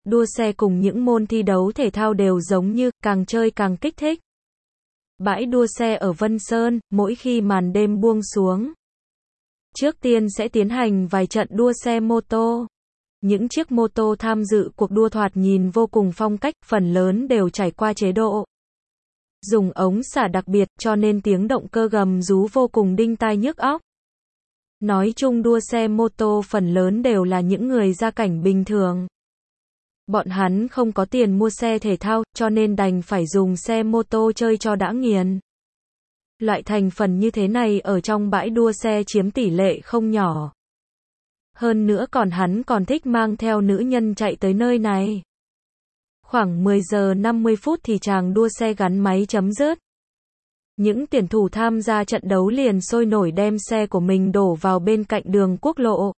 Đua xe cùng những môn thi đấu thể thao đều giống như, càng chơi càng kích thích. Bãi đua xe ở Vân Sơn, mỗi khi màn đêm buông xuống, trước tiên sẽ tiến hành vài trận đua xe mô tô. Những chiếc mô tô tham dự cuộc đua thoạt nhìn vô cùng phong cách, phần lớn đều trải qua chế độ dùng ống xả đặc biệt, cho nên tiếng động cơ gầm rú vô cùng đinh tai nhức óc. Nói chung đua xe mô tô phần lớn đều là những người gia cảnh bình thường. Bọn hắn không có tiền mua xe thể thao, cho nên đành phải dùng xe mô tô chơi cho đã nghiền. Loại thành phần như thế này ở trong bãi đua xe chiếm tỷ lệ không nhỏ. Hơn nữa hắn còn thích mang theo nữ nhân chạy tới nơi này. Khoảng 10 giờ 50 phút thì chàng đua xe gắn máy chấm dứt. Những tuyển thủ tham gia trận đấu liền sôi nổi đem xe của mình đổ vào bên cạnh đường quốc lộ.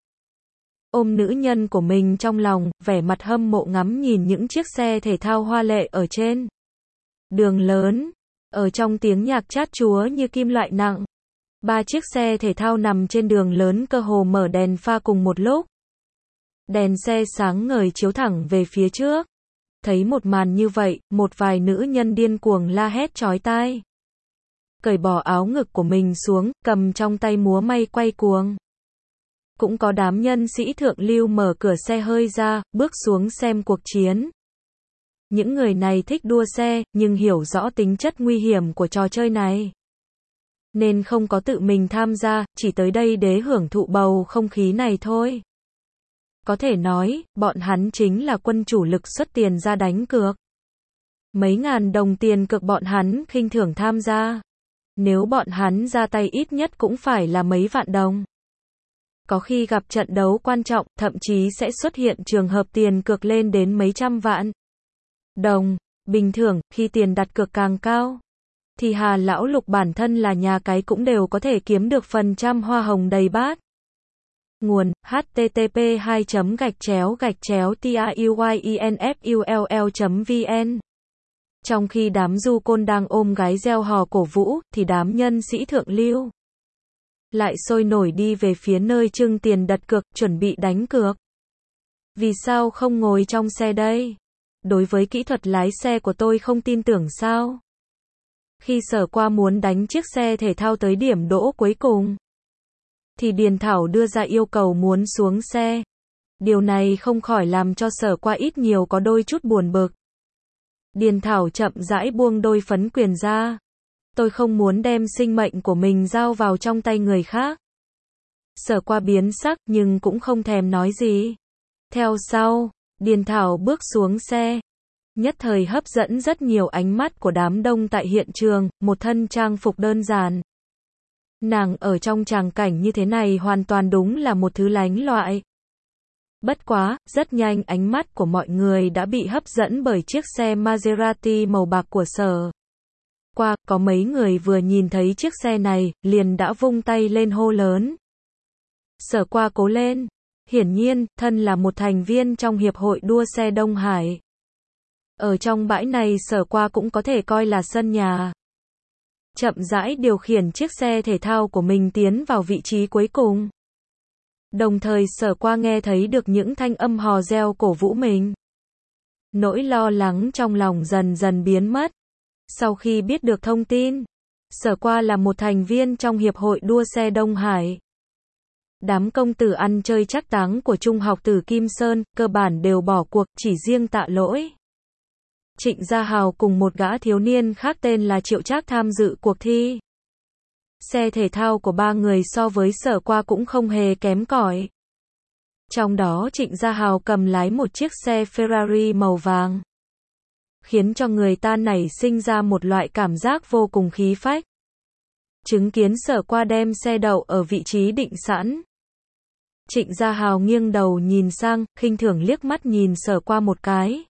Ôm nữ nhân của mình trong lòng, vẻ mặt hâm mộ ngắm nhìn những chiếc xe thể thao hoa lệ ở trên đường lớn. Ở trong tiếng nhạc chát chúa như kim loại nặng, 3 chiếc xe thể thao nằm trên đường lớn cơ hồ mở đèn pha cùng một lúc. Đèn xe sáng ngời chiếu thẳng về phía trước. Thấy một màn như vậy, một vài nữ nhân điên cuồng la hét chói tai. Cởi bỏ áo ngực của mình xuống, cầm trong tay múa may quay cuồng. Cũng có đám nhân sĩ thượng lưu mở cửa xe hơi ra, bước xuống xem cuộc chiến. Những người này thích đua xe, nhưng hiểu rõ tính chất nguy hiểm của trò chơi này, nên không có tự mình tham gia, chỉ tới đây để hưởng thụ bầu không khí này thôi. Có thể nói, bọn hắn chính là quân chủ lực xuất tiền ra đánh cược. Mấy ngàn đồng tiền cược bọn hắn khinh thường tham gia. Nếu bọn hắn ra tay ít nhất cũng phải là mấy vạn đồng. Có khi gặp trận đấu quan trọng, thậm chí sẽ xuất hiện trường hợp tiền cược lên đến mấy trăm vạn đồng. Bình thường, khi tiền đặt cược càng cao, thì Hà Lão Lục bản thân là nhà cái cũng đều có thể kiếm được phần trăm hoa hồng đầy bát. Nguồn: http://tauyenfull.vn. Trong khi đám du côn đang ôm gái reo hò cổ vũ, thì đám nhân sĩ thượng lưu lại sôi nổi đi về phía nơi trưng tiền đặt cược, chuẩn bị đánh cược. Vì sao không ngồi trong xe đây? Đối với kỹ thuật lái xe của tôi không tin tưởng sao? Khi Sở Qua muốn đánh chiếc xe thể thao tới điểm đỗ cuối cùng, thì Điền Thảo đưa ra yêu cầu muốn xuống xe. Điều này không khỏi làm cho Sở Qua ít nhiều có đôi chút buồn bực. Điền Thảo chậm rãi buông đôi phấn quyền ra. Tôi không muốn đem sinh mệnh của mình giao vào trong tay người khác. Sở Qua biến sắc nhưng cũng không thèm nói gì. Theo sau, Điền Thảo bước xuống xe. Nhất thời hấp dẫn rất nhiều ánh mắt của đám đông tại hiện trường, một thân trang phục đơn giản. Nàng ở trong tràng cảnh như thế này hoàn toàn đúng là một thứ lánh loại. Bất quá, rất nhanh ánh mắt của mọi người đã bị hấp dẫn bởi chiếc xe Maserati màu bạc của Sở Qua. Có mấy người vừa nhìn thấy chiếc xe này, liền đã vung tay lên hô lớn. Sở Qua cố lên! Hiển nhiên, thân là một thành viên trong Hiệp hội đua xe Đông Hải. Ở trong bãi này Sở Qua cũng có thể coi là sân nhà. Chậm rãi điều khiển chiếc xe thể thao của mình tiến vào vị trí cuối cùng. Đồng thời Sở Qua nghe thấy được những thanh âm hò reo cổ vũ mình. Nỗi lo lắng trong lòng dần dần biến mất. Sau khi biết được thông tin, Sở Qua là một thành viên trong Hiệp hội đua xe Đông Hải. Đám công tử ăn chơi trác táng của Trung học Tử Kim Sơn, cơ bản đều bỏ cuộc, chỉ riêng Tạ Lỗi, Trịnh Gia Hào cùng một gã thiếu niên khác tên là Triệu Trác tham dự cuộc thi. Xe thể thao của ba người so với Sở Qua cũng không hề kém cỏi. Trong đó Trịnh Gia Hào cầm lái một chiếc xe Ferrari màu vàng, khiến cho người ta nảy sinh ra một loại cảm giác vô cùng khí phách. Chứng kiến Sở Qua đem xe đậu ở vị trí định sẵn, Trịnh Gia Hào nghiêng đầu nhìn sang, khinh thường liếc mắt nhìn Sở Qua một cái.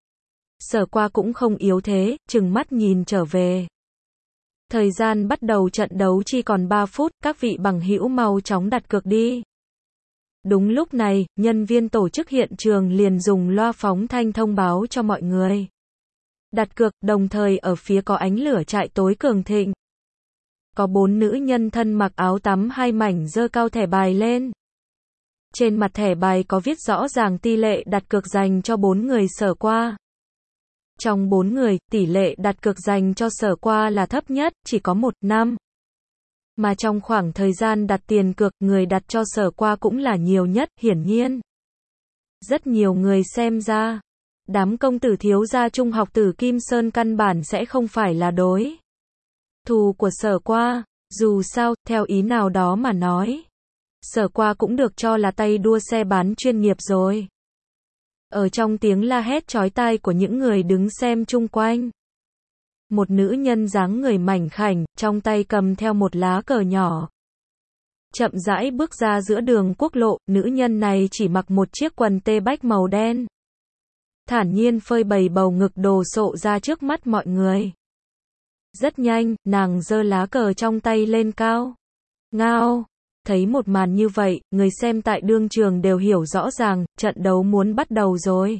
Sở Qua cũng không yếu thế, trừng mắt nhìn trở về. Thời gian bắt đầu trận đấu chỉ còn 3 phút, các vị bằng hữu mau chóng đặt cược đi. Đúng lúc này, nhân viên tổ chức hiện trường liền dùng loa phóng thanh thông báo cho mọi người đặt cược, đồng thời ở phía có ánh lửa trại tối cường thịnh. Có 4 nữ nhân thân mặc áo tắm hai mảnh giơ cao thẻ bài lên. Trên mặt thẻ bài có viết rõ ràng tỷ lệ đặt cược dành cho 4 người Sở Qua. Trong 4 người, tỷ lệ đặt cược dành cho Sở Qua là thấp nhất, chỉ có 1/5. Mà trong khoảng thời gian đặt tiền cược, người đặt cho Sở Qua cũng là nhiều nhất, hiển nhiên. Rất nhiều người xem ra, đám công tử thiếu gia trung học Tử Kim Sơn căn bản sẽ không phải là đối thủ của Sở Qua. Dù sao, theo ý nào đó mà nói, Sở Qua cũng được cho là tay đua xe bán chuyên nghiệp rồi. Ở trong tiếng la hét chói tai của những người đứng xem chung quanh, một nữ nhân dáng người mảnh khảnh, trong tay cầm theo một lá cờ nhỏ, chậm rãi bước ra giữa đường quốc lộ. Nữ nhân này chỉ mặc một chiếc quần tê bách màu đen, thản nhiên phơi bày bầu ngực đồ sộ ra trước mắt mọi người. Rất nhanh, nàng giơ lá cờ trong tay lên cao. Ngao! Thấy một màn như vậy, người xem tại đương trường đều hiểu rõ ràng, trận đấu muốn bắt đầu rồi.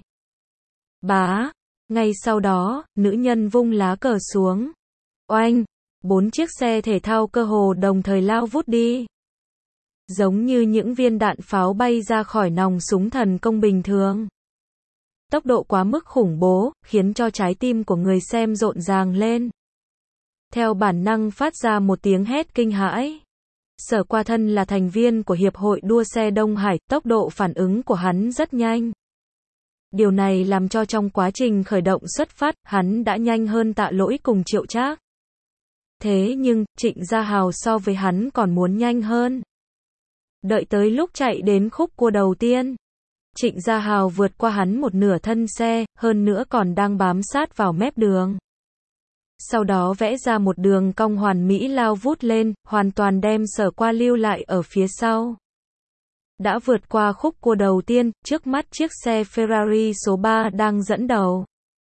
Bá! Ngay sau đó, nữ nhân vung lá cờ xuống. Oanh! 4 chiếc xe thể thao cơ hồ đồng thời lao vút đi. Giống như những viên đạn pháo bay ra khỏi nòng súng thần công bình thường. Tốc độ quá mức khủng bố, khiến cho trái tim của người xem rộn ràng lên. Theo bản năng phát ra một tiếng hét kinh hãi. Sở Qua thân là thành viên của Hiệp hội đua xe Đông Hải, tốc độ phản ứng của hắn rất nhanh. Điều này làm cho trong quá trình khởi động xuất phát, hắn đã nhanh hơn Tạ Lỗi cùng Triệu Trác. Thế nhưng, Trịnh Gia Hào so với hắn còn muốn nhanh hơn. Đợi tới lúc chạy đến khúc cua đầu tiên, Trịnh Gia Hào vượt qua hắn một nửa thân xe, hơn nữa còn đang bám sát vào mép đường. Sau đó vẽ ra một đường cong hoàn mỹ lao vút lên, hoàn toàn đem Sở Qua lưu lại ở phía sau. Đã vượt qua khúc cua đầu tiên, trước mắt chiếc xe Ferrari số 3 đang dẫn đầu.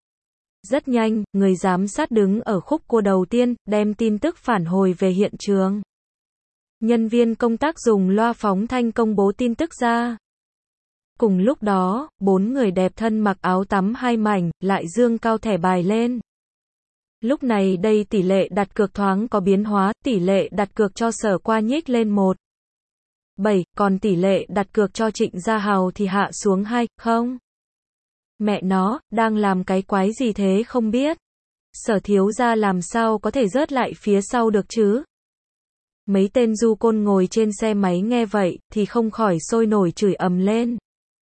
Rất nhanh, người giám sát đứng ở khúc cua đầu tiên, đem tin tức phản hồi về hiện trường. Nhân viên công tác dùng loa phóng thanh công bố tin tức ra. Cùng lúc đó, 4 người đẹp thân mặc áo tắm hai mảnh, lại dương cao thẻ bài lên. Lúc này đây tỷ lệ đặt cược thoáng có biến hóa, tỷ lệ đặt cược cho Sở Qua nhích lên 1/7, còn tỷ lệ đặt cược cho Trịnh Gia Hào thì hạ xuống 2/0. Mẹ nó, đang làm cái quái gì thế không biết. Sở thiếu gia làm sao có thể rớt lại phía sau được chứ? Mấy tên du côn ngồi trên xe máy nghe vậy, thì không khỏi sôi nổi chửi ầm lên.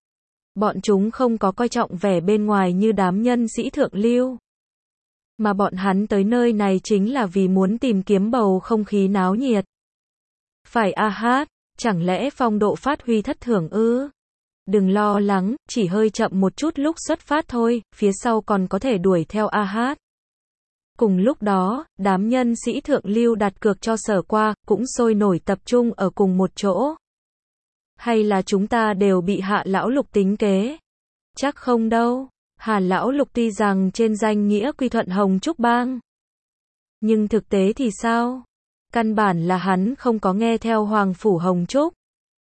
Bọn chúng không có coi trọng vẻ bên ngoài như đám nhân sĩ thượng lưu. Mà bọn hắn tới nơi này chính là vì muốn tìm kiếm bầu không khí náo nhiệt. Phải a hát, chẳng lẽ phong độ phát huy thất thường ư? Đừng lo lắng, chỉ hơi chậm một chút lúc xuất phát thôi, phía sau còn có thể đuổi theo a hát. Cùng lúc đó, đám nhân sĩ thượng lưu đặt cược cho Sở Qua, cũng sôi nổi tập trung ở cùng một chỗ. Hay là chúng ta đều bị Hạ lão Lục tính kế? Chắc không đâu. Hà lão Lục tuy rằng trên danh nghĩa quy thuận Hồng Trúc Bang, nhưng thực tế thì sao? Căn bản là hắn không có nghe theo Hoàng phủ Hồng Trúc.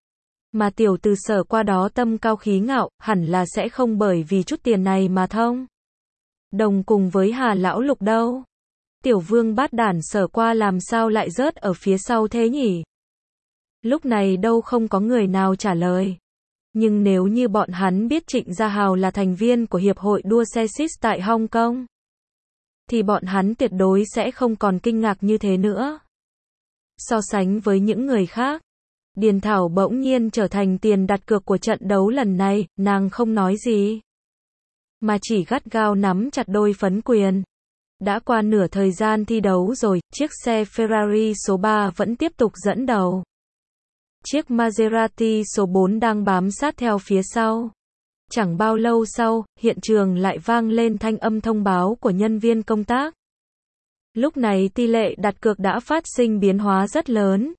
Mà tiểu từ Sở Qua đó tâm cao khí ngạo, hẳn là sẽ không bởi vì chút tiền này mà thông đồng cùng với Hà lão Lục đâu. Tiểu vương bát đản Sở Qua làm sao lại rớt ở phía sau thế nhỉ? Lúc này đâu không có người nào trả lời. Nhưng nếu như bọn hắn biết Trịnh Gia Hào là thành viên của Hiệp hội đua xe Six tại Hong Kong, thì bọn hắn tuyệt đối sẽ không còn kinh ngạc như thế nữa. So sánh với những người khác, Điền Thảo bỗng nhiên trở thành tiền đặt cược của trận đấu lần này, nàng không nói gì, mà chỉ gắt gao nắm chặt đôi phấn quyền. Đã qua nửa thời gian thi đấu rồi, chiếc xe Ferrari số 3 vẫn tiếp tục dẫn đầu. Chiếc Maserati số 4 đang bám sát theo phía sau. Chẳng bao lâu sau, hiện trường lại vang lên thanh âm thông báo của nhân viên công tác. Lúc này tỷ lệ đặt cược đã phát sinh biến hóa rất lớn.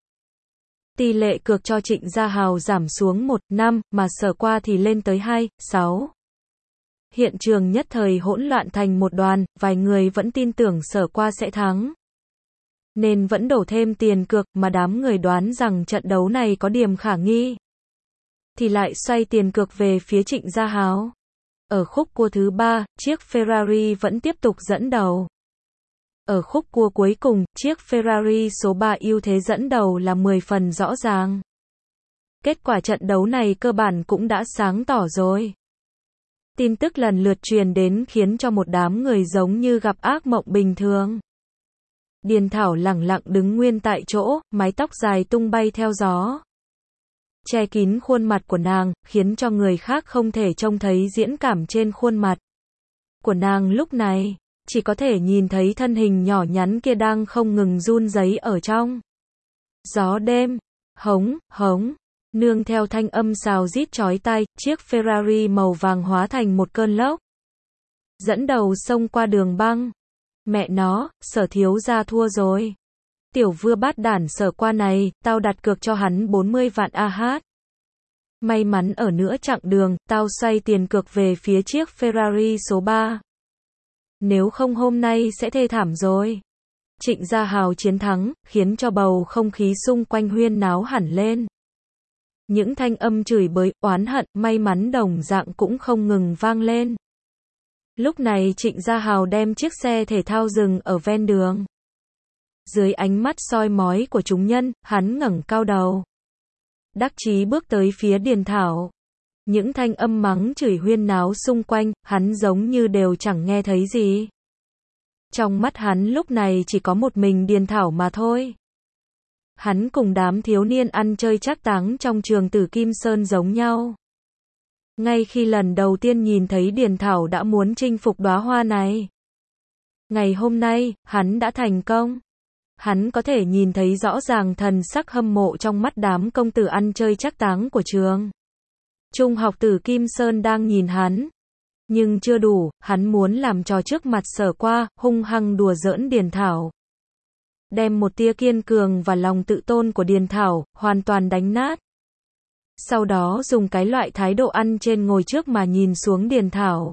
Tỷ lệ cược cho Trịnh Gia Hào giảm xuống 1/5, mà Sở Qua thì lên tới 2/6. Hiện trường nhất thời hỗn loạn thành một đoàn, vài người vẫn tin tưởng Sở Qua sẽ thắng, nên vẫn đổ thêm tiền cược, mà đám người đoán rằng trận đấu này có điểm khả nghi, thì lại xoay tiền cược về phía Trịnh Gia Hào. Ở khúc cua thứ 3, chiếc Ferrari vẫn tiếp tục dẫn đầu. Ở khúc cua cuối cùng, chiếc Ferrari số 3 ưu thế dẫn đầu là 10 phần rõ ràng. Kết quả trận đấu này cơ bản cũng đã sáng tỏ rồi. Tin tức lần lượt truyền đến khiến cho một đám người giống như gặp ác mộng bình thường. Điền Thảo lẳng lặng đứng nguyên tại chỗ, mái tóc dài tung bay theo gió. Che kín khuôn mặt của nàng, khiến cho người khác không thể trông thấy diễn cảm trên khuôn mặt của nàng lúc này. Chỉ có thể nhìn thấy thân hình nhỏ nhắn kia đang không ngừng run rẩy ở trong gió đêm. Hống, hống. Nương theo thanh âm xào rít chói tai, chiếc Ferrari màu vàng hóa thành một cơn lốc. Dẫn đầu xông qua đường băng. Mẹ nó, Sở thiếu gia thua rồi. Tiểu vừa bát đản Sở qua này, tao đặt cược cho hắn 40 vạn AH. May mắn ở nửa chặng đường, tao xoay tiền cược về phía chiếc Ferrari số 3. Nếu không hôm nay sẽ thê thảm rồi. Trịnh Gia Hào chiến thắng, khiến cho bầu không khí xung quanh huyên náo hẳn lên. Những thanh âm chửi bới, oán hận, may mắn đồng dạng cũng không ngừng vang lên. Lúc này Trịnh Gia Hào đem chiếc xe thể thao dừng ở ven đường. Dưới ánh mắt soi mói của chúng nhân, hắn ngẩng cao đầu. Đắc chí bước tới phía Điền Thảo. Những thanh âm mắng chửi huyên náo xung quanh, hắn giống như đều chẳng nghe thấy gì. Trong mắt hắn lúc này chỉ có một mình Điền Thảo mà thôi. Hắn cùng đám thiếu niên ăn chơi trác táng trong trường Tử Kim Sơn giống nhau. Ngay khi lần đầu tiên nhìn thấy Điền Thảo đã muốn chinh phục đóa hoa này. Ngày hôm nay, hắn đã thành công. Hắn có thể nhìn thấy rõ ràng thần sắc hâm mộ trong mắt đám công tử ăn chơi trác táng của trường Trung học Tử Kim Sơn đang nhìn hắn. Nhưng chưa đủ, hắn muốn làm trò trước mặt Sở qua, hung hăng đùa giỡn Điền Thảo. Đem một tia kiên cường và lòng tự tôn của Điền Thảo, hoàn toàn đánh nát. Sau đó dùng cái loại thái độ ăn trên ngồi trước mà nhìn xuống Điền Thảo.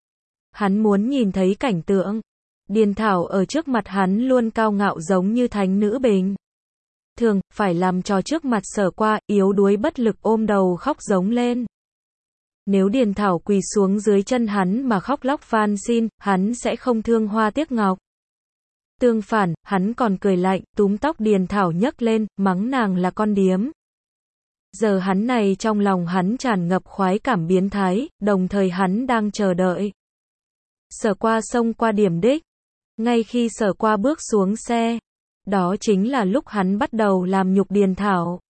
Hắn muốn nhìn thấy cảnh tượng. Điền Thảo ở trước mặt hắn luôn cao ngạo giống như thánh nữ bình thường, phải làm trò trước mặt Sở qua, yếu đuối bất lực ôm đầu khóc giống lên. Nếu Điền Thảo quỳ xuống dưới chân hắn mà khóc lóc van xin, hắn sẽ không thương hoa tiếc ngọc. Tương phản, hắn còn cười lạnh, túm tóc Điền Thảo nhấc lên, mắng nàng là con điếm. Giờ hắn này trong lòng hắn tràn ngập khoái cảm biến thái, đồng thời hắn đang chờ đợi Sở qua xông qua điểm đích. Ngay khi Sở qua bước xuống xe, đó chính là lúc hắn bắt đầu làm nhục Điền Thảo.